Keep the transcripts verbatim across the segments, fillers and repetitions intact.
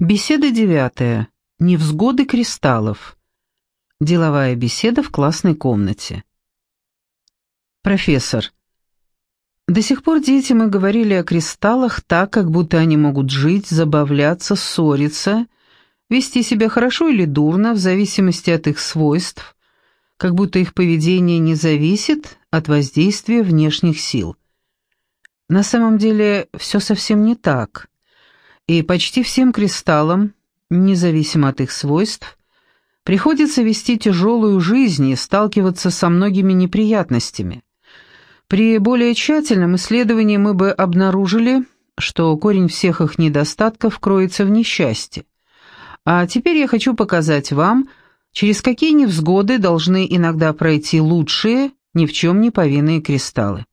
Беседа девятая. Невзгоды кристаллов. Деловая беседа в классной комнате. Профессор. До сих пор дети мы говорили о кристаллах так, как будто они могут жить, забавляться, ссориться, вести себя хорошо или дурно в зависимости от их свойств, как будто их поведение не зависит от воздействия внешних сил. На самом деле все совсем не так. И почти всем кристаллам, независимо от их свойств, приходится вести тяжелую жизнь и сталкиваться со многими неприятностями. При более тщательном исследовании мы бы обнаружили, что корень всех их недостатков кроется в несчастье. А теперь я хочу показать вам, через какие невзгоды должны иногда пройти лучшие, ни в чем не повинные кристаллы.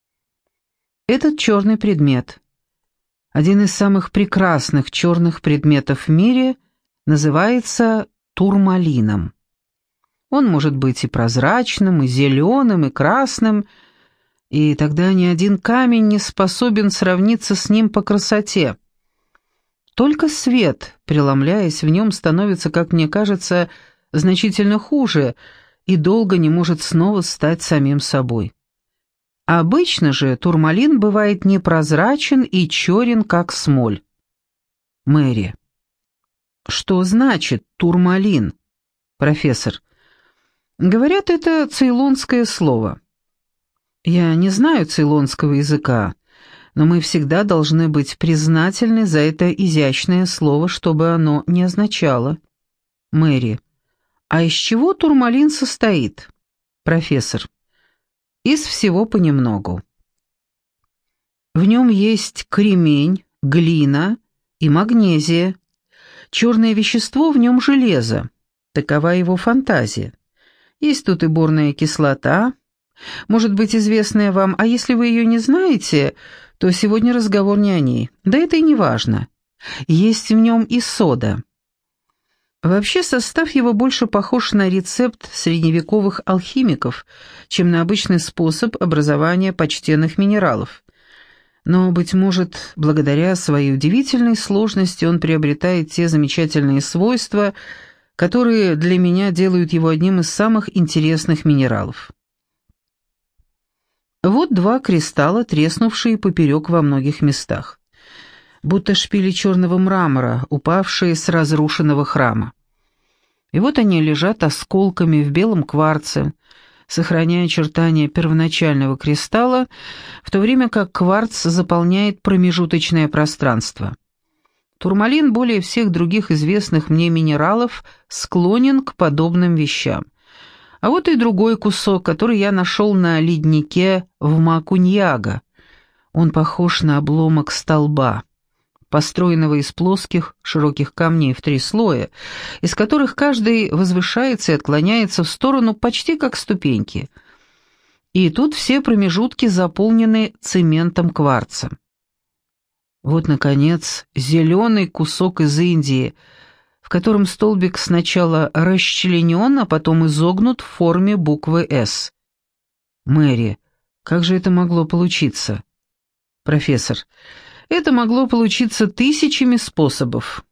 Этот черный предмет – один из самых прекрасных черных предметов в мире, называется турмалином. Он может быть и прозрачным, и зеленым, и красным, и тогда ни один камень не способен сравниться с ним по красоте. Только свет, преломляясь в нем, становится, как мне кажется, значительно хуже и долго не может снова стать самим собой. Обычно же турмалин бывает непрозрачен и черен, как смоль. Мэри. Что значит турмалин? Профессор. Говорят, это цейлонское слово. Я не знаю цейлонского языка, но мы всегда должны быть признательны за это изящное слово, чтобы оно не означало. Мэри. А из чего турмалин состоит? Профессор. Из всего понемногу. В нем есть кремень, глина и магнезия. Черное вещество в нем железо. Такова его фантазия. Есть тут и борная кислота, может быть, известная вам, а если вы ее не знаете, то сегодня разговор не о ней. Да это и не важно. Есть в нем и сода. Вообще состав его больше похож на рецепт средневековых алхимиков, чем на обычный способ образования почтенных минералов. Но, быть может, благодаря своей удивительной сложности он приобретает те замечательные свойства, которые для меня делают его одним из самых интересных минералов. Вот два кристалла, треснувшие поперек во многих местах, будто шпили черного мрамора, упавшие с разрушенного храма. И вот они лежат осколками в белом кварце, сохраняя очертания первоначального кристалла, в то время как кварц заполняет промежуточное пространство. Турмалин более всех других известных мне минералов склонен к подобным вещам. А вот и другой кусок, который я нашел на леднике в Макуньяго. Он похож на обломок столба, построенного из плоских, широких камней в три слоя, из которых каждый возвышается и отклоняется в сторону почти как ступеньки. И тут все промежутки заполнены цементом кварца. Вот, наконец, зеленый кусок из Индии, в котором столбик сначала расчленен, а потом изогнут в форме буквы «С». Мэри, как же это могло получиться? Профессор, это могло получиться тысячами способов.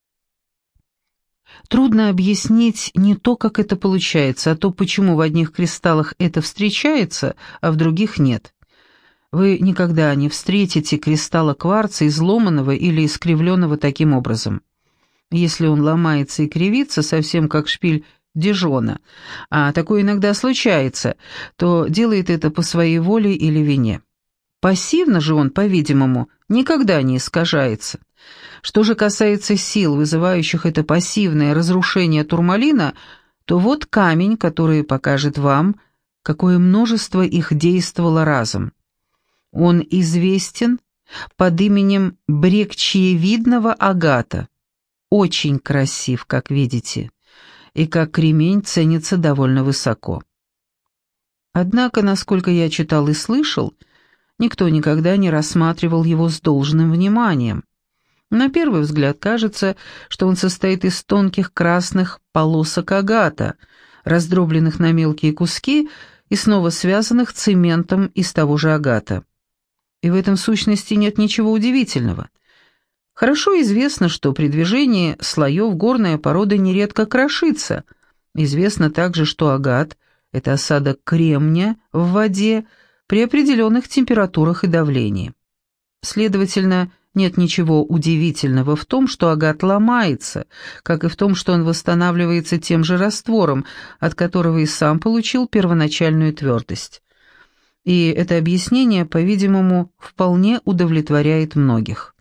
Трудно объяснить не то, как это получается, а то, почему в одних кристаллах это встречается, а в других нет. Вы никогда не встретите кристалла кварца, изломанного или искривленного таким образом. Если он ломается и кривится, совсем как шпиль Дижона, а такое иногда случается, то делает это по своей воле или вине. Пассивно же он, по-видимому, никогда не искажается. Что же касается сил, вызывающих это пассивное разрушение турмалина, то вот камень, который покажет вам, какое множество их действовало разом. Он известен под именем брекчиевидного агата. Очень красив, как видите, и как кремень ценится довольно высоко. Однако, насколько я читал и слышал, никто никогда не рассматривал его с должным вниманием. На первый взгляд кажется, что он состоит из тонких красных полосок агата, раздробленных на мелкие куски и снова связанных цементом из того же агата. И в этом в сущности нет ничего удивительного. Хорошо известно, что при движении слоев горная порода нередко крошится. Известно также, что агат – это осадок кремния в воде при определенных температурах и давлении. Следовательно, нет ничего удивительного в том, что агат ломается, как и в том, что он восстанавливается тем же раствором, от которого и сам получил первоначальную твердость. И это объяснение, по-видимому, вполне удовлетворяет многих.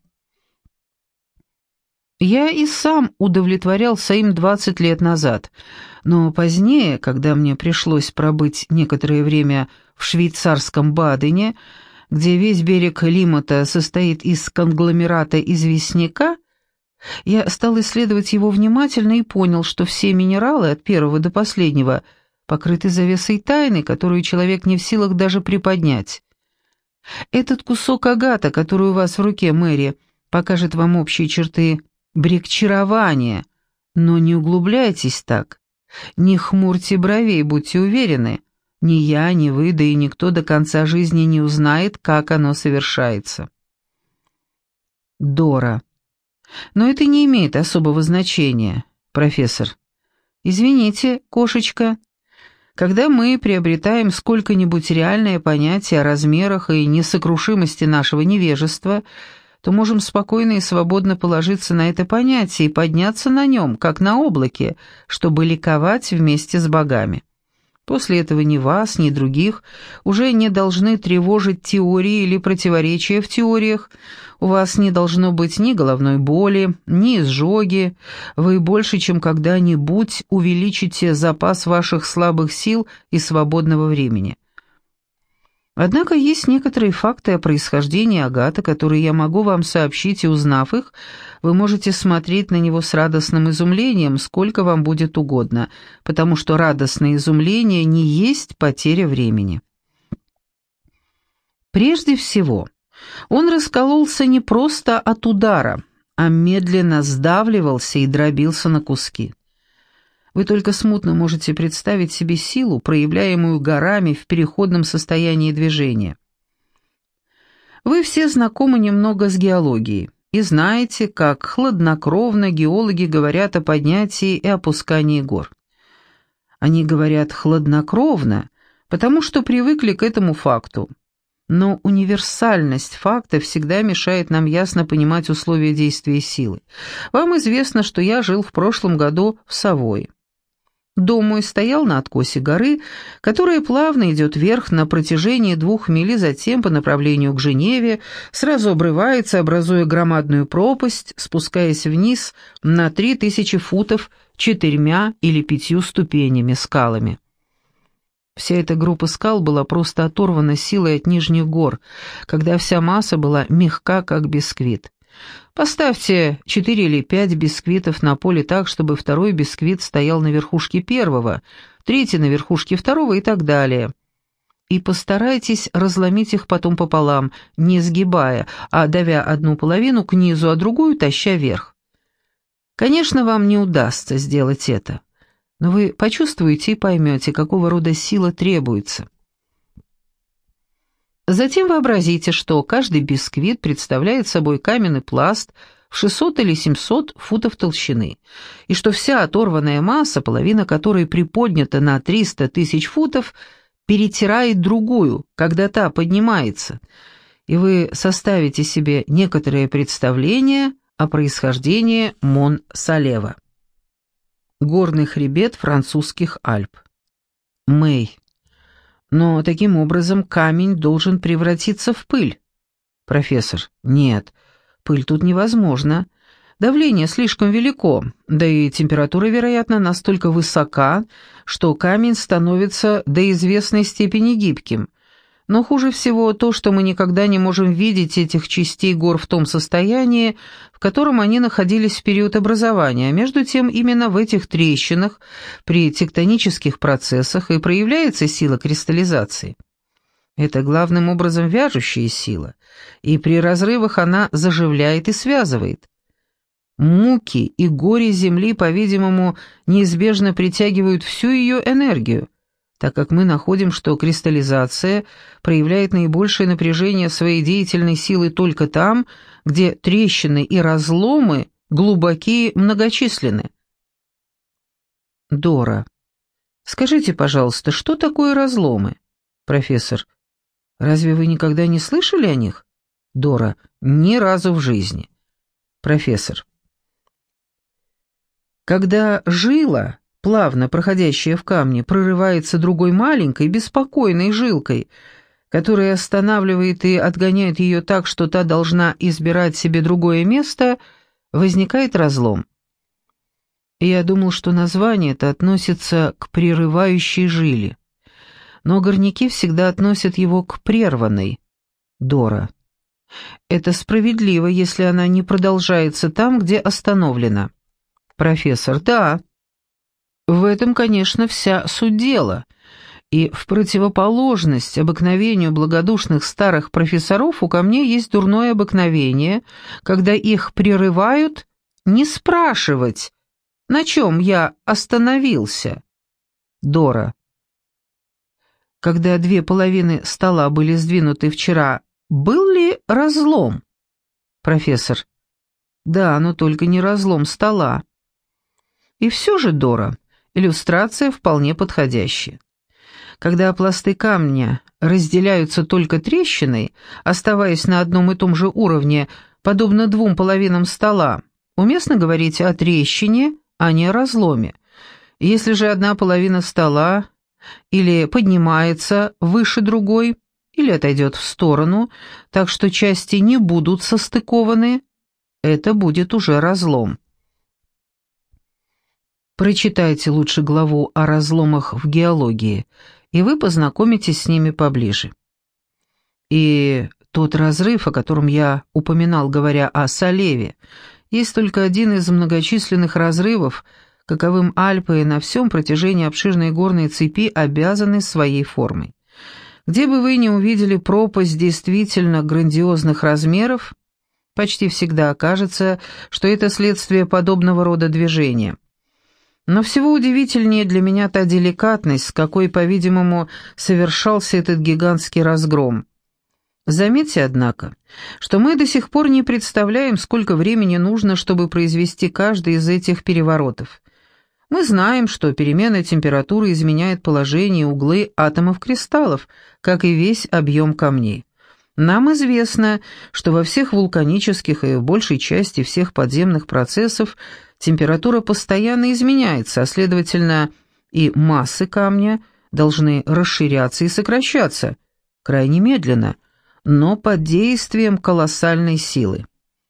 Я и сам удовлетворялся им двадцать лет назад, но позднее, когда мне пришлось пробыть некоторое время в швейцарском Бадене, где весь берег Лимота состоит из конгломерата известняка, я стал исследовать его внимательно и понял, что все минералы, от первого до последнего, покрыты завесой тайны, которую человек не в силах даже приподнять. Этот кусок агата, который у вас в руке, Мэри, покажет вам общие черты брикчирования, но не углубляйтесь так, не хмурьте бровей, будьте уверены, ни я, ни вы, да и никто до конца жизни не узнает, как оно совершается. Дора. Но это не имеет особого значения, профессор. Извините, кошечка. Когда мы приобретаем сколько-нибудь реальное понятие о размерах и несокрушимости нашего невежества, то можем спокойно и свободно положиться на это понятие и подняться на нем, как на облаке, чтобы ликовать вместе с богами. После этого ни вас, ни других уже не должны тревожить теории или противоречия в теориях, у вас не должно быть ни головной боли, ни изжоги, вы больше, чем когда-нибудь увеличите запас ваших слабых сил и свободного времени. Однако есть некоторые факты о происхождении агата, которые я могу вам сообщить, и узнав их, вы можете смотреть на него с радостным изумлением, сколько вам будет угодно, потому что радостное изумление не есть потеря времени. Прежде всего, он раскололся не просто от удара, а медленно сдавливался и дробился на куски. Вы только смутно можете представить себе силу, проявляемую горами в переходном состоянии движения. Вы все знакомы немного с геологией и знаете, как хладнокровно геологи говорят о поднятии и опускании гор. Они говорят хладнокровно, потому что привыкли к этому факту. Но универсальность факта всегда мешает нам ясно понимать условия действия силы. Вам известно, что я жил в прошлом году в Савойи. Дом мой стоял на откосе горы, которая плавно идет вверх на протяжении двух миль, и затем по направлению к Женеве сразу обрывается, образуя громадную пропасть, спускаясь вниз на три тысячи футов четырьмя или пятью ступенями скалами. Вся эта группа скал была просто оторвана силой от нижних гор, когда вся масса была мягка, как бисквит. Поставьте четыре или пять бисквитов на поле так, чтобы второй бисквит стоял на верхушке первого, третий на верхушке второго и так далее. И постарайтесь разломить их потом пополам, не сгибая, а давя одну половину к низу, а другую таща вверх. Конечно, вам не удастся сделать это, но вы почувствуете и поймете, какого рода сила требуется. Затем вообразите, что каждый бисквит представляет собой каменный пласт в шестьсот или семьсот футов толщины, и что вся оторванная масса, половина которой приподнята на триста тысяч футов, перетирает другую, когда та поднимается, и вы составите себе некоторое представление о происхождении Мон-Салева. Горный хребет французских Альп. Мэй. Но таким образом камень должен превратиться в пыль. Профессор. Нет, пыль тут невозможно. Давление слишком велико, да и температура, вероятно, настолько высока, что камень становится до известной степени гибким. Но хуже всего то, что мы никогда не можем видеть этих частей гор в том состоянии, в котором они находились в период образования, а между тем именно в этих трещинах при тектонических процессах и проявляется сила кристаллизации. Это главным образом вяжущая сила, и при разрывах она заживляет и связывает. Муки и горе Земли, по-видимому, неизбежно притягивают всю ее энергию, так как мы находим, что кристаллизация проявляет наибольшее напряжение своей деятельной силы только там, где трещины и разломы глубокие, многочисленны. Дора. Скажите, пожалуйста, что такое разломы? Профессор. Разве вы никогда не слышали о них? Дора. Ни разу в жизни. Профессор. Когда жила, плавно проходящая в камне, прорывается другой маленькой, беспокойной жилкой, которая останавливает и отгоняет ее так, что та должна избирать себе другое место, возникает разлом. Я думал, что название это относится к прерывающей жиле, но горняки всегда относят его к прерванной. Дора. Это справедливо, если она не продолжается там, где остановлена. Профессор. Да. В этом, конечно, вся суть дела. И в противоположность обыкновению благодушных старых профессоров у камней есть дурное обыкновение, когда их прерывают, не спрашивать, на чем я остановился. Дора. Когда две половины стола были сдвинуты вчера, был ли разлом? Профессор. Да, но только не разлом стола. И все же, Дора, иллюстрация вполне подходящая. Когда пласты камня разделяются только трещиной, оставаясь на одном и том же уровне, подобно двум половинам стола, уместно говорить о трещине, а не о разломе. Если же одна половина стола или поднимается выше другой, или отойдет в сторону, так что части не будут состыкованы, это будет уже разлом. Прочитайте лучше главу о разломах в геологии, и вы познакомитесь с ними поближе. И тот разрыв, о котором я упоминал, говоря о Салеве, есть только один из многочисленных разрывов, каковым Альпы на всем протяжении обширной горной цепи обязаны своей формой. Где бы вы ни увидели пропасть действительно грандиозных размеров, почти всегда окажется, что это следствие подобного рода движения. Но всего удивительнее для меня та деликатность, с какой, по-видимому, совершался этот гигантский разгром. Заметьте, однако, что мы до сих пор не представляем, сколько времени нужно, чтобы произвести каждый из этих переворотов. Мы знаем, что перемена температуры изменяет положение и углы атомов кристаллов, как и весь объем камней. Нам известно, что во всех вулканических и в большей части всех подземных процессов температура постоянно изменяется, а следовательно и массы камня должны расширяться и сокращаться, крайне медленно, но под действием колоссальной силы.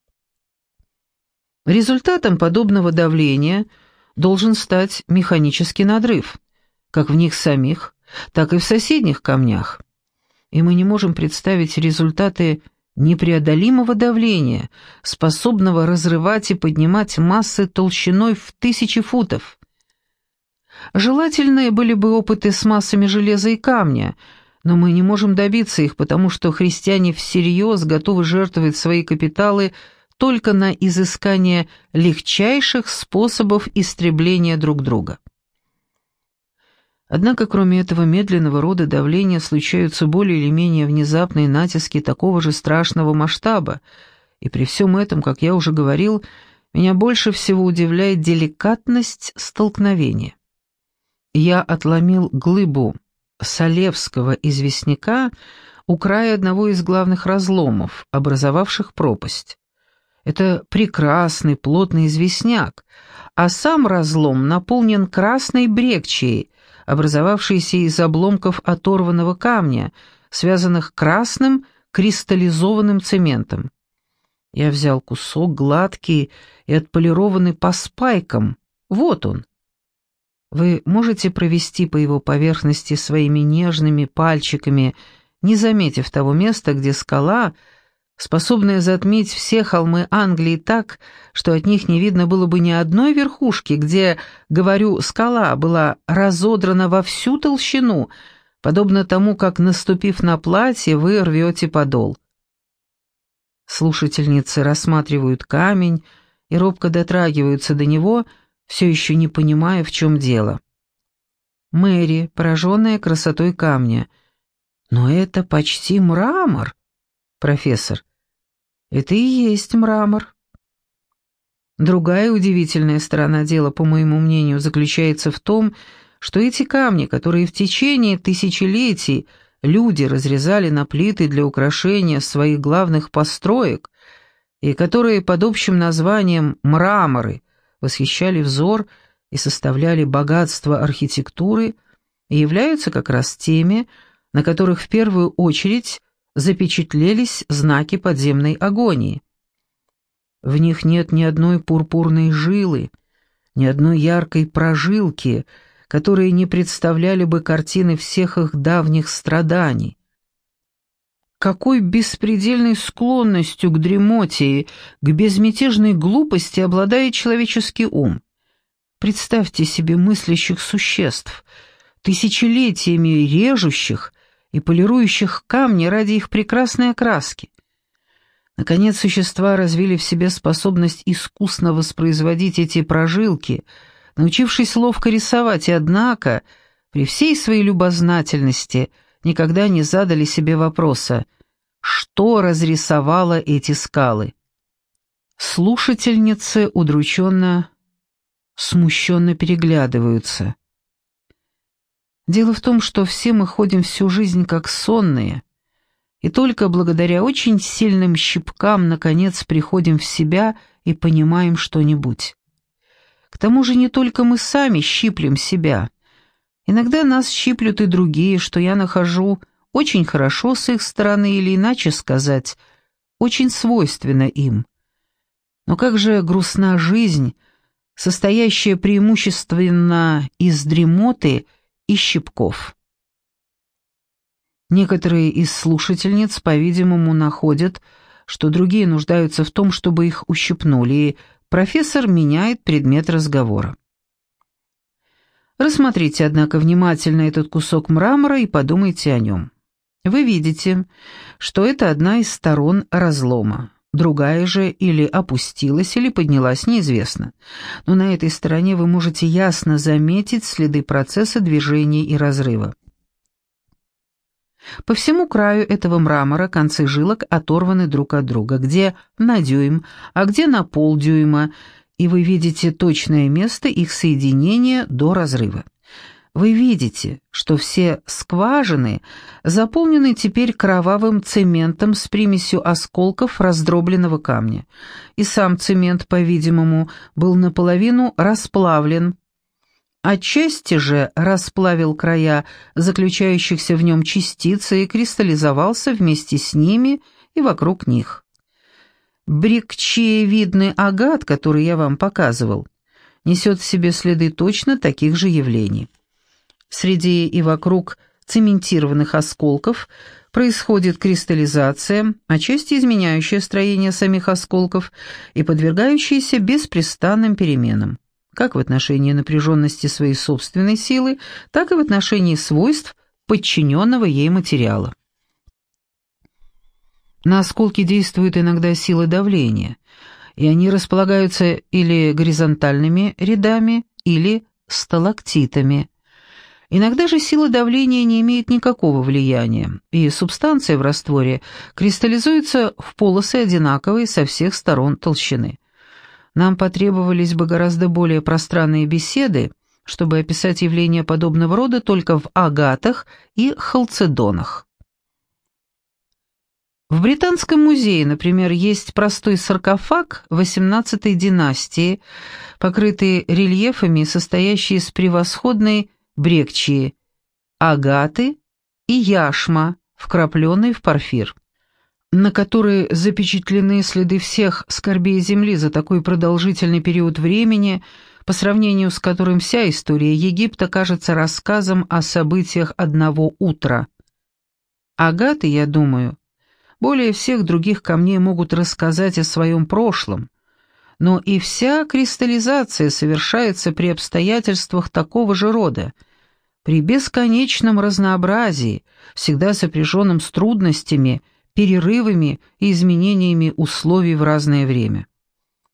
Результатом подобного давления должен стать механический надрыв, как в них самих, так и в соседних камнях. И мы не можем представить результаты непреодолимого давления, способного разрывать и поднимать массы толщиной в тысячи футов. Желательны были бы опыты с массами железа и камня, но мы не можем добиться их, потому что христиане всерьез готовы жертвовать свои капиталы только на изыскание легчайших способов истребления друг друга. Однако, кроме этого медленного рода давления, случаются более или менее внезапные натиски такого же страшного масштаба, и при всем этом, как я уже говорил, меня больше всего удивляет деликатность столкновения. Я отломил глыбу Салевского известняка у края одного из главных разломов, образовавших пропасть. Это прекрасный плотный известняк, а сам разлом наполнен красной брекчией, образовавшейся из обломков оторванного камня, связанных красным кристаллизованным цементом. Я взял кусок гладкий и отполированный по спайкам. Вот он. Вы можете провести по его поверхности своими нежными пальчиками, не заметив того места, где скала, способная затмить все холмы Англии так, что от них не видно было бы ни одной верхушки, где, говорю, скала была разодрана во всю толщину, подобно тому, как, наступив на платье, вы рвете подол. Слушательницы рассматривают камень и робко дотрагиваются до него, все еще не понимая, в чем дело. Мэри, пораженная красотой камня. «Но это почти мрамор!» Профессор. «Это и есть мрамор». Другая удивительная сторона дела, по моему мнению, заключается в том, что эти камни, которые в течение тысячелетий люди разрезали на плиты для украшения своих главных построек, и которые под общим названием «мраморы» восхищали взор и составляли богатство архитектуры, являются как раз теми, на которых в первую очередь запечатлелись знаки подземной агонии. В них нет ни одной пурпурной жилы, ни одной яркой прожилки, которые не представляли бы картины всех их давних страданий. Какой беспредельной склонностью к дремоте и к безмятежной глупости обладает человеческий ум. Представьте себе мыслящих существ, тысячелетиями режущих и полирующих камни ради их прекрасной окраски. Наконец, существа развили в себе способность искусно воспроизводить эти прожилки, научившись ловко рисовать, и однако, при всей своей любознательности, никогда не задали себе вопроса, что разрисовало эти скалы. Слушательницы удрученно, смущенно переглядываются. Дело в том, что все мы ходим всю жизнь как сонные, и только благодаря очень сильным щипкам наконец приходим в себя и понимаем что-нибудь. К тому же не только мы сами щиплем себя. Иногда нас щиплют и другие, что я нахожу очень хорошо с их стороны, или иначе сказать, очень свойственно им. Но как же грустна жизнь, состоящая преимущественно из дремоты и щипков. Некоторые из слушательниц, по-видимому, находят, что другие нуждаются в том, чтобы их ущипнули, и профессор меняет предмет разговора. Рассмотрите, однако, внимательно этот кусок мрамора и подумайте о нем. Вы видите, что это одна из сторон разлома. Другая же или опустилась, или поднялась, неизвестно. Но на этой стороне вы можете ясно заметить следы процесса движения и разрыва. По всему краю этого мрамора концы жилок оторваны друг от друга, где на дюйм, а где на полдюйма, и вы видите точное место их соединения до разрыва. Вы видите, что все скважины заполнены теперь кровавым цементом с примесью осколков раздробленного камня, и сам цемент, по-видимому, был наполовину расплавлен. Отчасти же расплавил края заключающихся в нем частиц и кристаллизовался вместе с ними и вокруг них. Брикчиевидный агат, который я вам показывал, несет в себе следы точно таких же явлений. Среди и вокруг цементированных осколков происходит кристаллизация, отчасти изменяющая строение самих осколков и подвергающаяся беспрестанным переменам, как в отношении напряженности своей собственной силы, так и в отношении свойств подчиненного ей материала. На осколки действует иногда сила давления, и они располагаются или горизонтальными рядами, или сталактитами. Иногда же сила давления не имеет никакого влияния, и субстанция в растворе кристаллизуется в полосы одинаковой со всех сторон толщины. Нам потребовались бы гораздо более пространные беседы, чтобы описать явления подобного рода только в агатах и халцедонах. В Британском музее, например, есть простой саркофаг восемнадцатой династии, покрытый рельефами, состоящий из превосходной брекчии, агаты и яшма, вкрапленной в порфир, на которой запечатлены следы всех скорбей земли за такой продолжительный период времени, по сравнению с которым вся история Египта кажется рассказом о событиях одного утра. Агаты, я думаю, более всех других камней могут рассказать о своем прошлом, но и вся кристаллизация совершается при обстоятельствах такого же рода, при бесконечном разнообразии, всегда сопряженном с трудностями, перерывами и изменениями условий в разное время.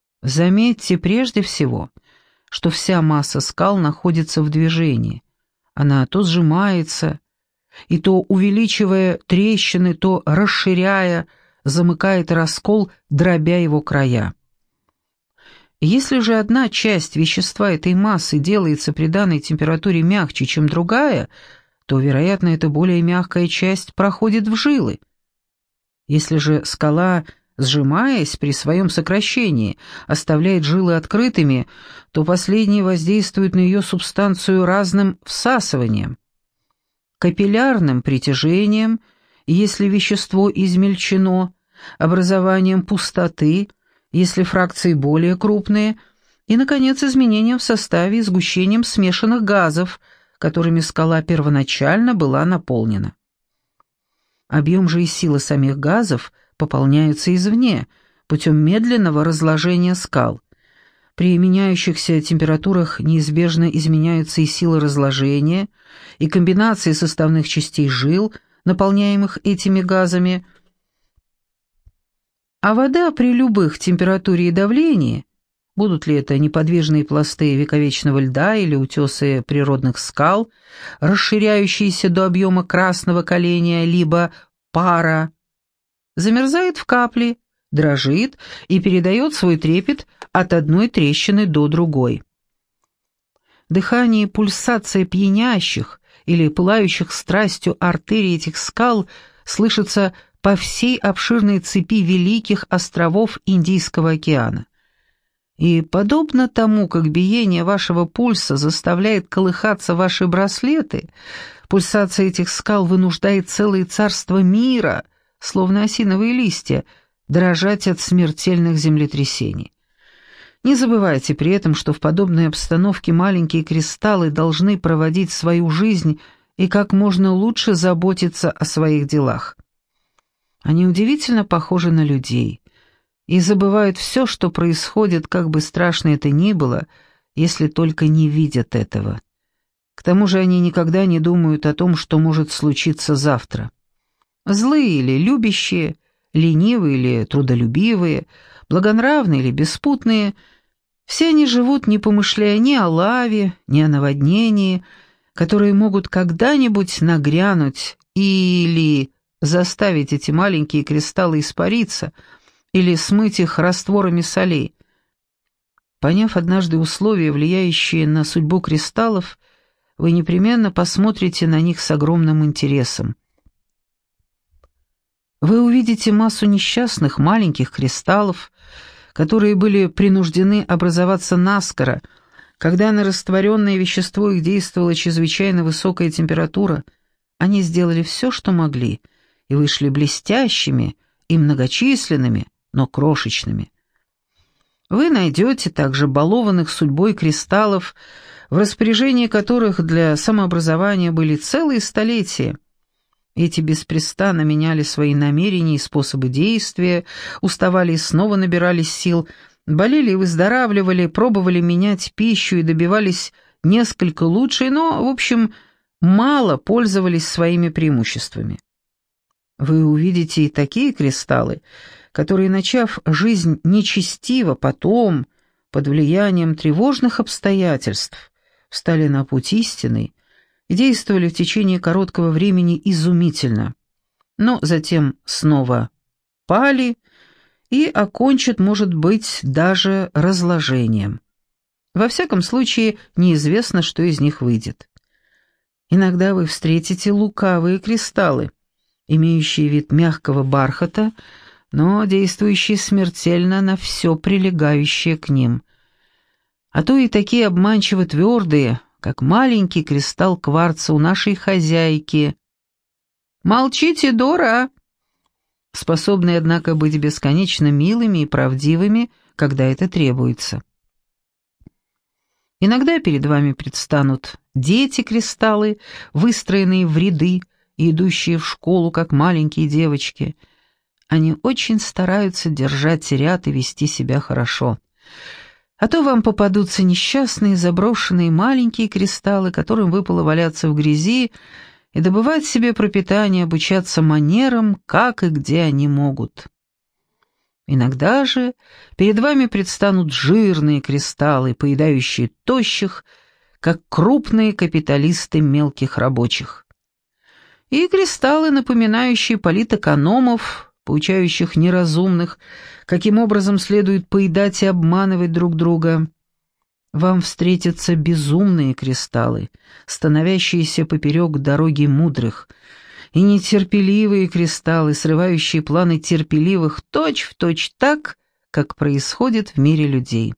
Заметьте прежде всего, что вся масса скал находится в движении, она то сжимается, и то, увеличивая трещины, то расширяя, замыкает раскол, дробя его края. Если же одна часть вещества этой массы делается при данной температуре мягче, чем другая, то, вероятно, эта более мягкая часть проходит в жилы. Если же скала, сжимаясь при своем сокращении, оставляет жилы открытыми, то последние воздействуют на ее субстанцию разным всасыванием, капиллярным притяжением, если вещество измельчено, образованием пустоты, если фракции более крупные, и, наконец, изменением в составе и сгущением смешанных газов, которыми скала первоначально была наполнена. Объем же и сила самих газов пополняются извне, путем медленного разложения скал. При меняющихся температурах неизбежно изменяются и сила разложения, и комбинации составных частей жил, наполняемых этими газами. А вода при любых температуре и давлении, будут ли это неподвижные пласты вековечного льда или утесы природных скал, расширяющиеся до объема красного коленя, либо пара, замерзает в капли, дрожит и передает свой трепет от одной трещины до другой. Дыхание и пульсация пьянящих или пылающих страстью артерий этих скал слышится по всей обширной цепи великих островов Индийского океана. И подобно тому, как биение вашего пульса заставляет колыхаться ваши браслеты, пульсация этих скал вынуждает целые царства мира, словно осиновые листья, дрожать от смертельных землетрясений. Не забывайте при этом, что в подобной обстановке маленькие кристаллы должны проводить свою жизнь и как можно лучше заботиться о своих делах. Они удивительно похожи на людей и забывают все, что происходит, как бы страшно это ни было, если только не видят этого. К тому же они никогда не думают о том, что может случиться завтра. Злые или любящие, ленивые или трудолюбивые, благонравные или беспутные, все они живут, не помышляя ни о лаве, ни о наводнении, которые могут когда-нибудь нагрянуть или заставить эти маленькие кристаллы испариться, или смыть их растворами солей. Поняв однажды условия, влияющие на судьбу кристаллов, вы непременно посмотрите на них с огромным интересом. Вы увидите массу несчастных маленьких кристаллов, которые были принуждены образоваться наскоро, когда на растворенное вещество их действовала чрезвычайно высокая температура. Они сделали все, что могли, и вышли блестящими и многочисленными, но крошечными. Вы найдете также балованных судьбой кристаллов, в распоряжении которых для самообразования были целые столетия. Эти беспрестанно меняли свои намерения и способы действия, уставали и снова набирались сил, болели и выздоравливали, пробовали менять пищу и добивались несколько лучшей, но, в общем, мало пользовались своими преимуществами. Вы увидите и такие кристаллы, которые, начав жизнь нечестиво, потом, под влиянием тревожных обстоятельств, встали на путь истинный и действовали в течение короткого времени изумительно, но затем снова пали и окончат, может быть, даже разложением. Во всяком случае, неизвестно, что из них выйдет. Иногда вы встретите лукавые кристаллы, имеющие вид мягкого бархата, но действующие смертельно на все прилегающее к ним. А то и такие обманчиво твердые, как маленький кристалл кварца у нашей хозяйки. «Молчите, Дора!» Способные, однако, быть бесконечно милыми и правдивыми, когда это требуется. Иногда перед вами предстанут дети-кристаллы, выстроенные в ряды и идущие в школу, как маленькие девочки. Они очень стараются держать ряд и вести себя хорошо. А то вам попадутся несчастные, заброшенные маленькие кристаллы, которым выпало валяться в грязи и добывать себе пропитание, обучаться манерам, как и где они могут. Иногда же перед вами предстанут жирные кристаллы, поедающие тощих, как крупные капиталисты мелких рабочих. И кристаллы, напоминающие политэкономов, поучающих неразумных, каким образом следует поедать и обманывать друг друга. Вам встретятся безумные кристаллы, становящиеся поперек дороги мудрых, и нетерпеливые кристаллы, срывающие планы терпеливых точь-в-точь так, как происходит в мире людей.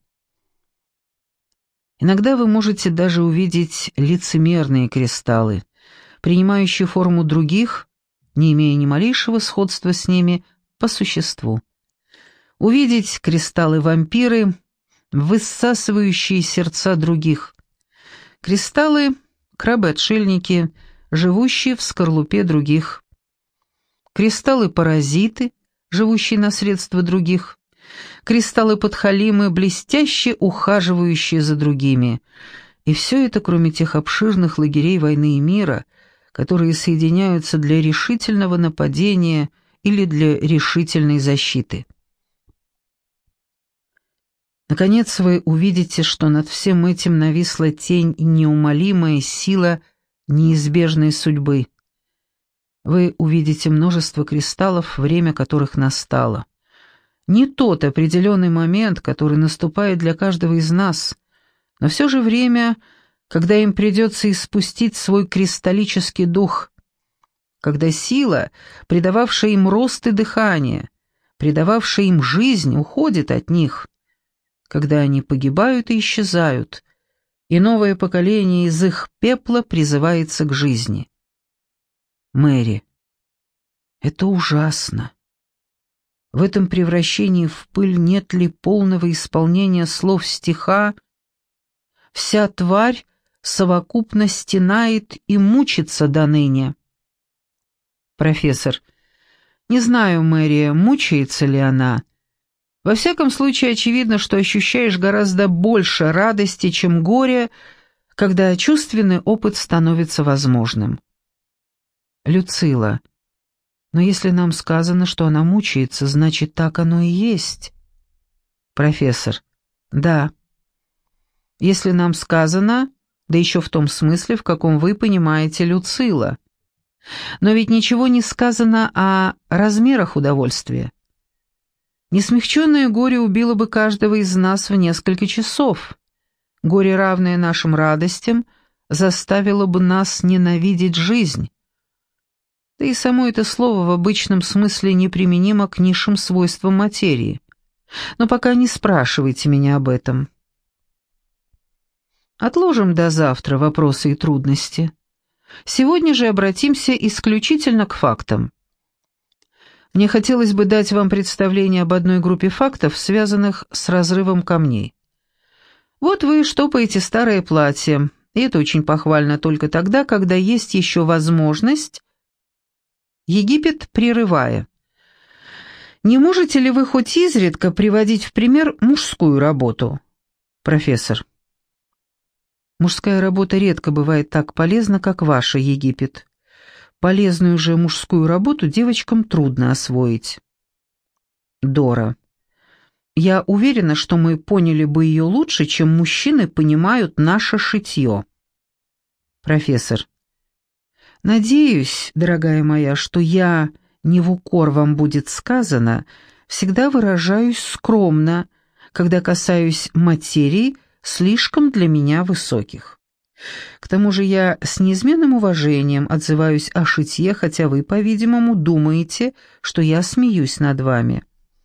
Иногда вы можете даже увидеть лицемерные кристаллы, принимающие форму других, не имея ни малейшего сходства с ними по существу. Увидеть кристаллы-вампиры, высасывающие сердца других. Кристаллы — крабы-отшельники, живущие в скорлупе других. Кристаллы-паразиты, живущие на средства других. Кристаллы-подхалимы, блестяще ухаживающие за другими. И все это кроме тех обширных лагерей войны и мира, которые соединяются для решительного нападения или для решительной защиты. Наконец вы увидите, что над всем этим нависла тень и неумолимая сила неизбежной судьбы. Вы увидите множество кристаллов, время которых настало. Не тот определенный момент, который наступает для каждого из нас, но все же время, когда им придется испустить свой кристаллический дух, когда сила, придававшая им рост и дыхание, придававшая им жизнь, уходит от них, когда они погибают и исчезают, и новое поколение из их пепла призывается к жизни. Мэри, это ужасно. В этом превращении в пыль нет ли полного исполнения слов стиха «Вся тварь совокупно стенает и мучится доныне»? Профессор, не знаю, Мэри, мучается ли она. Во всяком случае, очевидно, что ощущаешь гораздо больше радости, чем горя, когда чувственный опыт становится возможным. Люцила, но если нам сказано, что она мучается, значит, так оно и есть. Профессор, да. Если нам сказано, да еще в том смысле, в каком вы понимаете Люцила. Но ведь ничего не сказано о размерах удовольствия. Несмягченное горе убило бы каждого из нас в несколько часов. Горе, равное нашим радостям, заставило бы нас ненавидеть жизнь. Да и само это слово в обычном смысле неприменимо к низшим свойствам материи. Но пока не спрашивайте меня об этом. Отложим до завтра вопросы и трудности. Сегодня же обратимся исключительно к фактам. Мне хотелось бы дать вам представление об одной группе фактов, связанных с разрывом камней. Вот вы штопаете старое платье, и это очень похвально только тогда, когда есть еще возможность. Египет, прерывая. Не можете ли вы хоть изредка приводить в пример мужскую работу? Профессор. Мужская работа редко бывает так полезна, как ваша, Египет. Полезную же мужскую работу девочкам трудно освоить. Дора. Я уверена, что мы поняли бы ее лучше, чем мужчины понимают наше шитье. Профессор. Надеюсь, дорогая моя, что я, не в укор вам будет сказано, всегда выражаюсь скромно, когда касаюсь материй, слишком для меня высоких. К тому же я с неизменным уважением отзываюсь о шитье, хотя вы, по-видимому, думаете, что я смеюсь над вами.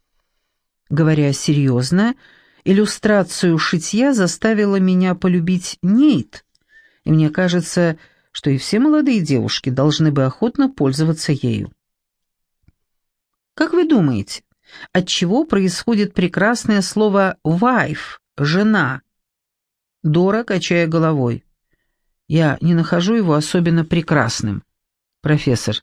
Говоря серьезно, иллюстрацию шитья заставила меня полюбить нейт, и мне кажется, что и все молодые девушки должны бы охотно пользоваться ею. Как вы думаете, от чего происходит прекрасное слово «wife» — «жена»? Дора, качая головой. Я не нахожу его особенно прекрасным. Профессор.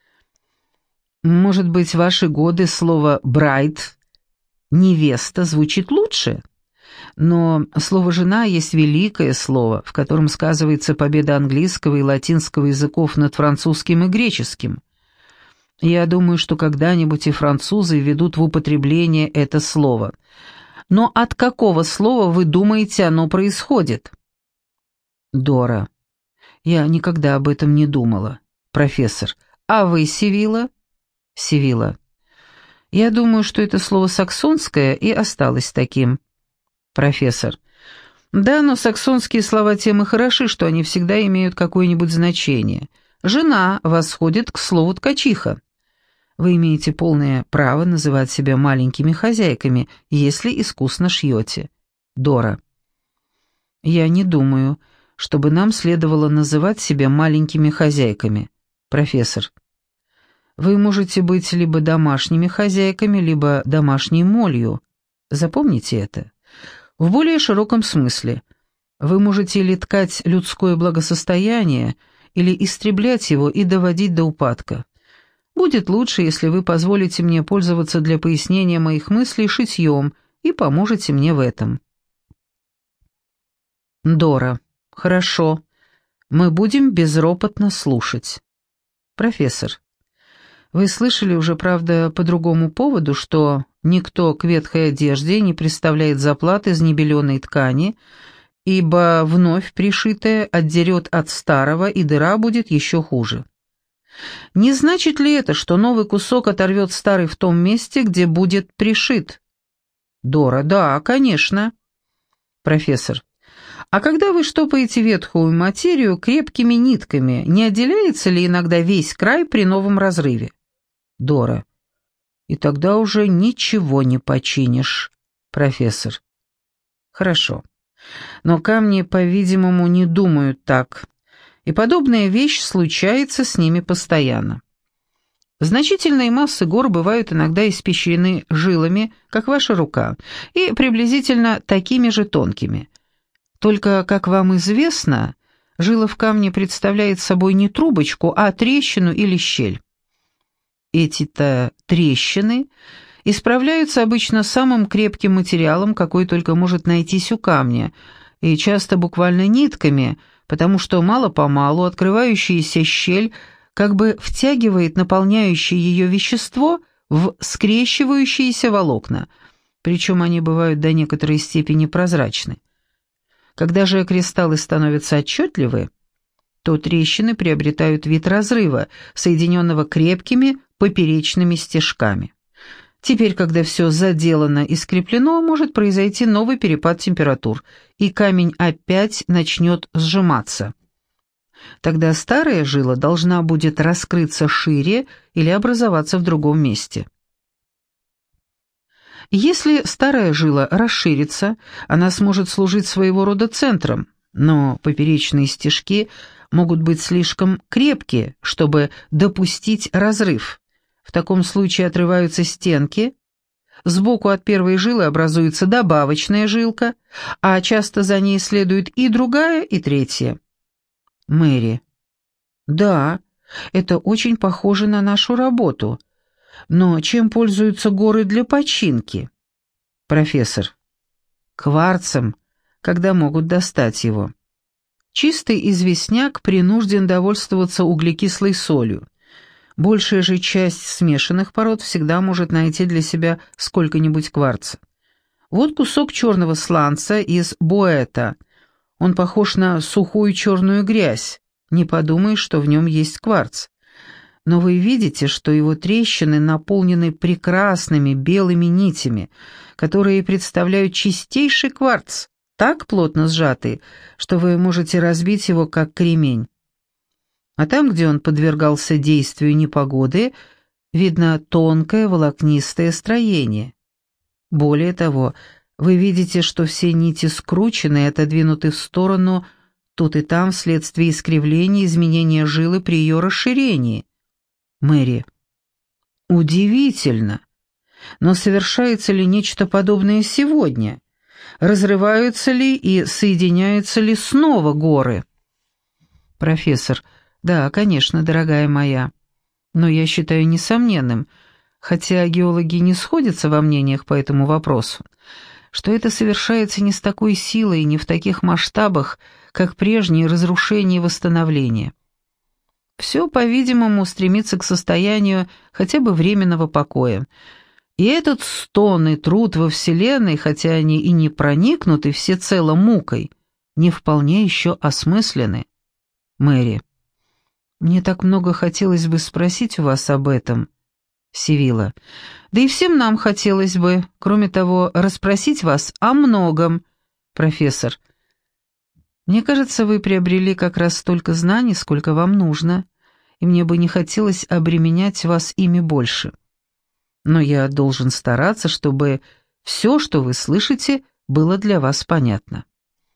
Может быть, в ваши годы слово «bride» — «невеста» звучит лучше? Но слово «жена» есть великое слово, в котором сказывается победа английского и латинского языков над французским и греческим. Я думаю, что когда-нибудь и французы введут в употребление это слово. Но от какого слова, вы думаете, оно происходит? Дора. Я никогда об этом не думала. Профессор. А вы, Сивила? Сивила. Я думаю, что это слово саксонское и осталось таким. Профессор. Да, но саксонские слова тем и хороши, что они всегда имеют какое-нибудь значение. Жена восходит к слову ткачиха. Вы имеете полное право называть себя маленькими хозяйками, если искусно шьете. Дора. Я не думаю, чтобы нам следовало называть себя маленькими хозяйками. Профессор. Вы можете быть либо домашними хозяйками, либо домашней молью. Запомните это. В более широком смысле. Вы можете или ткать людское благосостояние, или истреблять его и доводить до упадка. Будет лучше, если вы позволите мне пользоваться для пояснения моих мыслей шитьем и поможете мне в этом. Дора. Хорошо. Мы будем безропотно слушать. Профессор. Вы слышали уже, правда, по другому поводу, что никто к ветхой одежде не представляет заплат из небеленой ткани, ибо вновь пришитое отдерет от старого, и дыра будет еще хуже. Не значит ли это, что новый кусок оторвет старый в том месте, где будет пришит? Дора. Да, конечно. Профессор. А когда вы штопаете ветхую материю крепкими нитками, не отделяется ли иногда весь край при новом разрыве? Дора. И тогда уже ничего не починишь. Профессор. Хорошо. Но камни, по-видимому, не думают так, и подобная вещь случается с ними постоянно. Значительные массы гор бывают иногда испещрены жилами, как ваша рука, и приблизительно такими же тонкими. Только, как вам известно, жила в камне представляет собой не трубочку, а трещину или щель. Эти-то трещины исправляются обычно самым крепким материалом, какой только может найтись у камня, и часто буквально нитками, потому что мало-помалу открывающаяся щель как бы втягивает наполняющее ее вещество в скрещивающиеся волокна, причем они бывают до некоторой степени прозрачны. Когда же кристаллы становятся отчетливы, то трещины приобретают вид разрыва, соединенного крепкими поперечными стежками. Теперь, когда все заделано и скреплено, может произойти новый перепад температур, и камень опять начнет сжиматься. Тогда старая жила должна будет раскрыться шире или образоваться в другом месте. Если старая жила расширится, она сможет служить своего рода центром, но поперечные стежки могут быть слишком крепкие, чтобы допустить разрыв. В таком случае отрываются стенки, сбоку от первой жилы образуется добавочная жилка, а часто за ней следует и другая, и третья. Мэри. Да, это очень похоже на нашу работу. Но чем пользуются горы для починки? Профессор. Кварцем, когда могут достать его. Чистый известняк принужден довольствоваться углекислой солью. Большая же часть смешанных пород всегда может найти для себя сколько-нибудь кварца. Вот кусок черного сланца из Боэта. Он похож на сухую черную грязь. Не подумай, что в нем есть кварц. Но вы видите, что его трещины наполнены прекрасными белыми нитями, которые представляют чистейший кварц, так плотно сжатый, что вы можете разбить его как кремень. А там, где он подвергался действию непогоды, видно тонкое волокнистое строение. Более того, вы видите, что все нити скручены и отодвинуты в сторону тут и там вследствие искривления изменения жилы при ее расширении. Мэри. Удивительно. Но совершается ли нечто подобное сегодня? Разрываются ли и соединяются ли снова горы? Профессор. Да, конечно, дорогая моя. Но я считаю несомненным, хотя геологи не сходятся во мнениях по этому вопросу, что это совершается не с такой силой и не в таких масштабах, как прежние разрушения и восстановления. Все, по-видимому, стремится к состоянию хотя бы временного покоя. И этот стон и труд во Вселенной, хотя они и не проникнуты всецело мукой, не вполне еще осмыслены. Мэри. Мне так много хотелось бы спросить у вас об этом. Сивилла. Да и всем нам хотелось бы, кроме того, расспросить вас о многом. Профессор. Мне кажется, вы приобрели как раз столько знаний, сколько вам нужно, и мне бы не хотелось обременять вас ими больше. Но я должен стараться, чтобы все, что вы слышите, было для вас понятно.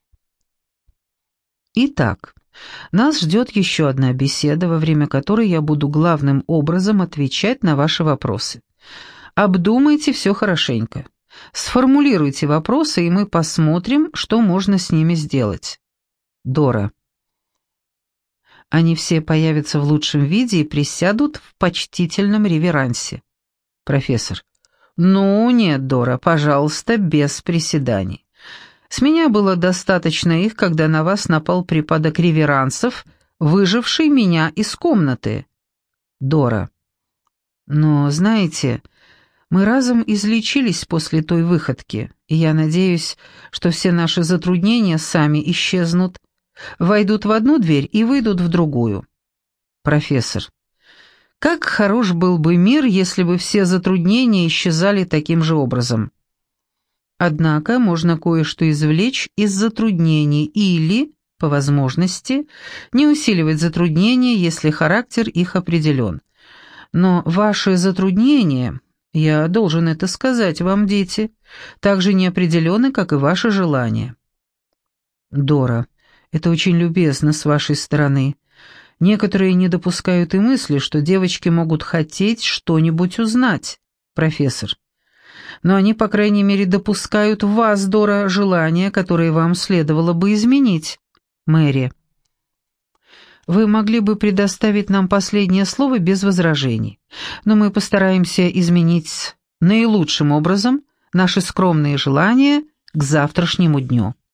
Итак, нас ждет еще одна беседа, во время которой я буду главным образом отвечать на ваши вопросы. Обдумайте все хорошенько. Сформулируйте вопросы, и мы посмотрим, что можно с ними сделать. Дора. Они все появятся в лучшем виде и присядут в почтительном реверансе. Профессор. Ну, нет, Дора, пожалуйста, без приседаний. С меня было достаточно их, когда на вас напал припадок реверансов, выживший меня из комнаты. Дора. Но, знаете, мы разом излечились после той выходки, и я надеюсь, что все наши затруднения сами исчезнут, войдут в одну дверь и выйдут в другую. Профессор. Как хорош был бы мир, если бы все затруднения исчезали таким же образом. Однако можно кое-что извлечь из затруднений или, по возможности, не усиливать затруднения, если характер их определен. Но ваши затруднения, я должен это сказать вам, дети, так же неопределенны, как и ваши желания. Дора, это очень любезно с вашей стороны. Некоторые не допускают и мысли, что девочки могут хотеть что-нибудь узнать. Профессор. Но они, по крайней мере, допускают в вас, Дора, желания, которые вам следовало бы изменить. Мэри. Вы могли бы предоставить нам последнее слово без возражений, но мы постараемся изменить наилучшим образом наши скромные желания к завтрашнему дню.